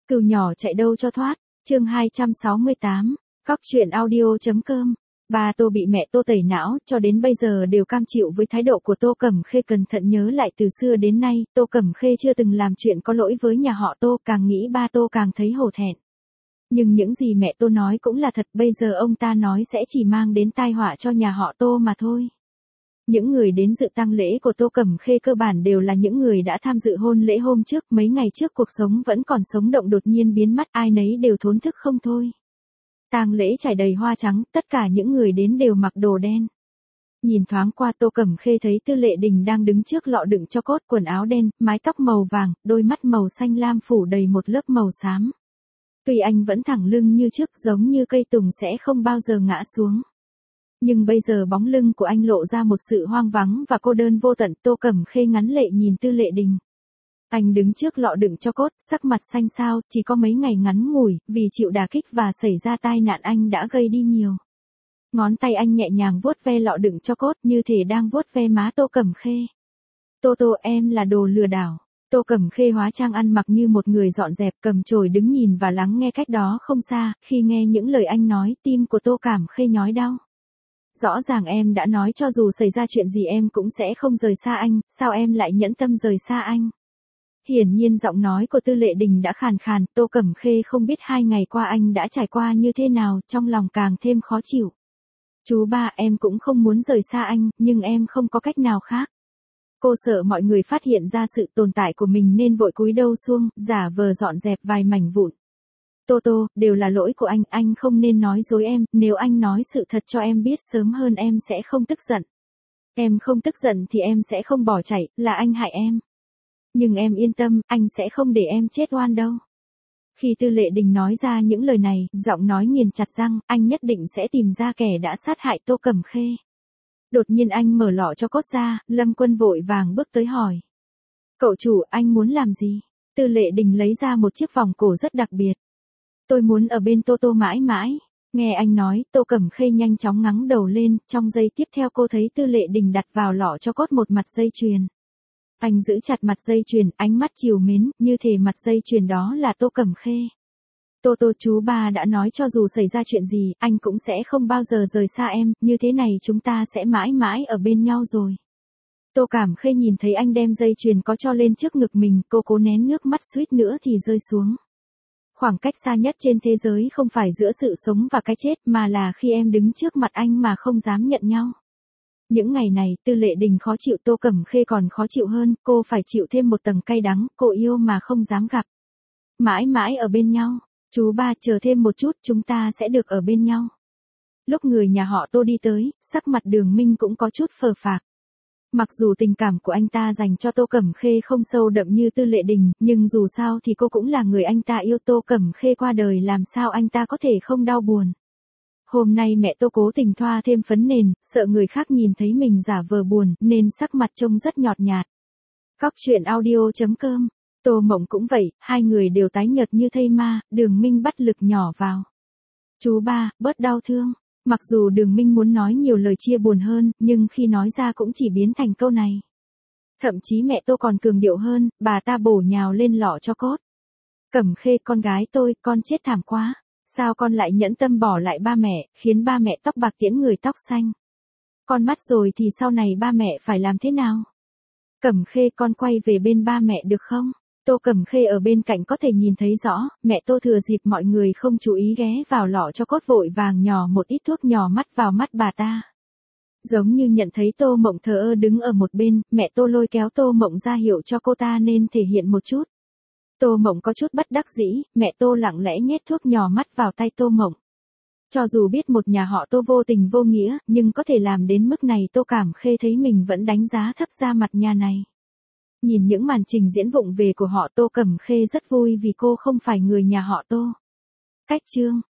Cừu nhỏ chạy đâu cho thoát, chương 268, cóc truyện audio.com. Ba Tô bị mẹ Tô tẩy não, cho đến bây giờ đều cam chịu với thái độ của Tô Cẩm Khê. Cẩn thận nhớ lại từ xưa đến nay, Tô Cẩm Khê chưa từng làm chuyện có lỗi với nhà họ Tô, càng nghĩ ba Tô càng thấy hổ thẹn. Nhưng những gì mẹ Tô nói cũng là thật, bây giờ ông ta nói sẽ chỉ mang đến tai họa cho nhà họ Tô mà thôi. Những người đến dự tang lễ của Tô Cẩm Khê cơ bản đều là những người đã tham dự hôn lễ hôm trước, mấy ngày trước cuộc sống vẫn còn sống động đột nhiên biến mất, ai nấy đều thốn thức không thôi. Tang lễ trải đầy hoa trắng, tất cả những người đến đều mặc đồ đen. Nhìn thoáng qua Tô Cẩm Khê thấy Tư Lệ Đình đang đứng trước lọ đựng cho cốt, quần áo đen, mái tóc màu vàng, đôi mắt màu xanh lam phủ đầy một lớp màu xám. Tuy anh vẫn thẳng lưng như trước, giống như cây tùng sẽ không bao giờ ngã xuống. Nhưng bây giờ bóng lưng của anh lộ ra một sự hoang vắng và cô đơn vô tận. Tô Cẩm Khê ngắn lệ nhìn Tư Lệ Đình. Anh đứng trước lọ đựng cho cốt, sắc mặt xanh xao, chỉ có mấy ngày ngắn ngủi, vì chịu đả kích và xảy ra tai nạn anh đã gầy đi nhiều. Ngón tay anh nhẹ nhàng vuốt ve lọ đựng cho cốt như thể đang vuốt ve má Tô Cẩm Khê. Tô Tô, em là đồ lừa đảo. Tô Cẩm Khê hóa trang ăn mặc như một người dọn dẹp, cầm chổi đứng nhìn và lắng nghe cách đó không xa. Khi nghe những lời anh nói, tim của Tô Cẩm Khê nhói đau. Rõ ràng em đã nói cho dù xảy ra chuyện gì em cũng sẽ không rời xa anh, sao em lại nhẫn tâm rời xa anh? Hiển nhiên giọng nói của Tư Lệ Đình đã khàn khàn, Tô Cẩm Khê không biết 2 ngày qua anh đã trải qua như thế nào, trong lòng càng thêm khó chịu. Chú ba, em cũng không muốn rời xa anh, nhưng em không có cách nào khác. Cô sợ mọi người phát hiện ra sự tồn tại của mình nên vội cúi đầu xuống, giả vờ dọn dẹp vài mảnh vụn. Tô Tô, đều là lỗi của anh không nên nói dối em, nếu anh nói sự thật cho em biết sớm hơn em sẽ không tức giận. Em không tức giận thì em sẽ không bỏ chạy, là anh hại em. Nhưng em yên tâm, anh sẽ không để em chết oan đâu. Khi Tư Lệ Đình nói ra những lời này, giọng nói nghiền chặt răng, anh nhất định sẽ tìm ra kẻ đã sát hại Tô Cẩm Khê. Đột nhiên anh mở lọ cho cốt ra, Lâm Quân vội vàng bước tới hỏi. Cậu chủ, anh muốn làm gì? Tư Lệ Đình lấy ra một chiếc vòng cổ rất đặc biệt. Tôi muốn ở bên Tô Tô mãi mãi. Nghe anh nói, Tô Cẩm Khê nhanh chóng ngẩng đầu lên, trong giây tiếp theo cô thấy Tư Lệ Đình đặt vào lọ cho cốt một mặt dây chuyền. Anh giữ chặt mặt dây chuyền, ánh mắt trìu mến, như thể mặt dây chuyền đó là Tô Cẩm Khê. Tô Tô, chú ba đã nói cho dù xảy ra chuyện gì, anh cũng sẽ không bao giờ rời xa em, như thế này chúng ta sẽ mãi mãi ở bên nhau rồi. Tô Cẩm Khê nhìn thấy anh đem dây chuyền có cho lên trước ngực mình, cô cố nén nước mắt suýt nữa thì rơi xuống. Khoảng cách xa nhất trên thế giới không phải giữa sự sống và cái chết mà là khi em đứng trước mặt anh mà không dám nhận nhau. Những ngày này, Tư Lệ Đình khó chịu, Tô Cẩm Khê còn khó chịu hơn, cô phải chịu thêm một tầng cay đắng, cô yêu mà không dám gặp. Mãi mãi ở bên nhau, chú ba chờ thêm một chút, chúng ta sẽ được ở bên nhau. Lúc người nhà họ Tô đi tới, sắc mặt Đường Minh cũng có chút phờ phạc. Mặc dù tình cảm của anh ta dành cho Tô Cẩm Khê không sâu đậm như Tư Lệ Đình, nhưng dù sao thì cô cũng là người anh ta yêu. Tô Cẩm Khê qua đời làm sao anh ta có thể không đau buồn. Hôm nay mẹ Tô cố tình thoa thêm phấn nền, sợ người khác nhìn thấy mình giả vờ buồn, nên sắc mặt trông rất nhọt nhạt. Cóc truyện audio.com. Tô Mộng cũng vậy, hai người đều tái nhợt như thây ma. Đường Minh bắt lực nhỏ vào. Chú ba, bớt đau thương. Mặc dù Đường Minh muốn nói nhiều lời chia buồn hơn, nhưng khi nói ra cũng chỉ biến thành câu này. Thậm chí mẹ Tô còn cường điệu hơn, bà ta bổ nhào lên lọ cho cốt. Cẩm Khê, con gái tôi, con chết thảm quá. Sao con lại nhẫn tâm bỏ lại ba mẹ, khiến ba mẹ tóc bạc tiễn người tóc xanh? Con mất rồi thì sau này ba mẹ phải làm thế nào? Cẩm Khê, con quay về bên ba mẹ được không? Tô Cẩm Khê ở bên cạnh có thể nhìn thấy rõ, mẹ Tô thừa dịp mọi người không chú ý ghé vào lọ cho cốt vội vàng nhỏ một ít thuốc nhỏ mắt vào mắt bà ta. Giống như nhận thấy Tô Mộng thờ ơ đứng ở một bên, mẹ Tô lôi kéo Tô Mộng ra hiệu cho cô ta nên thể hiện một chút. Tô Mộng có chút bất đắc dĩ, mẹ Tô lặng lẽ nhét thuốc nhỏ mắt vào tay Tô Mộng. Cho dù biết một nhà họ Tô vô tình vô nghĩa, nhưng có thể làm đến mức này Tô Cẩm Khê thấy mình vẫn đánh giá thấp ra mặt nhà này. Nhìn những màn trình diễn vụng về của họ, Tô Cẩm Khê rất vui vì cô không phải người nhà họ Tô. Cách chương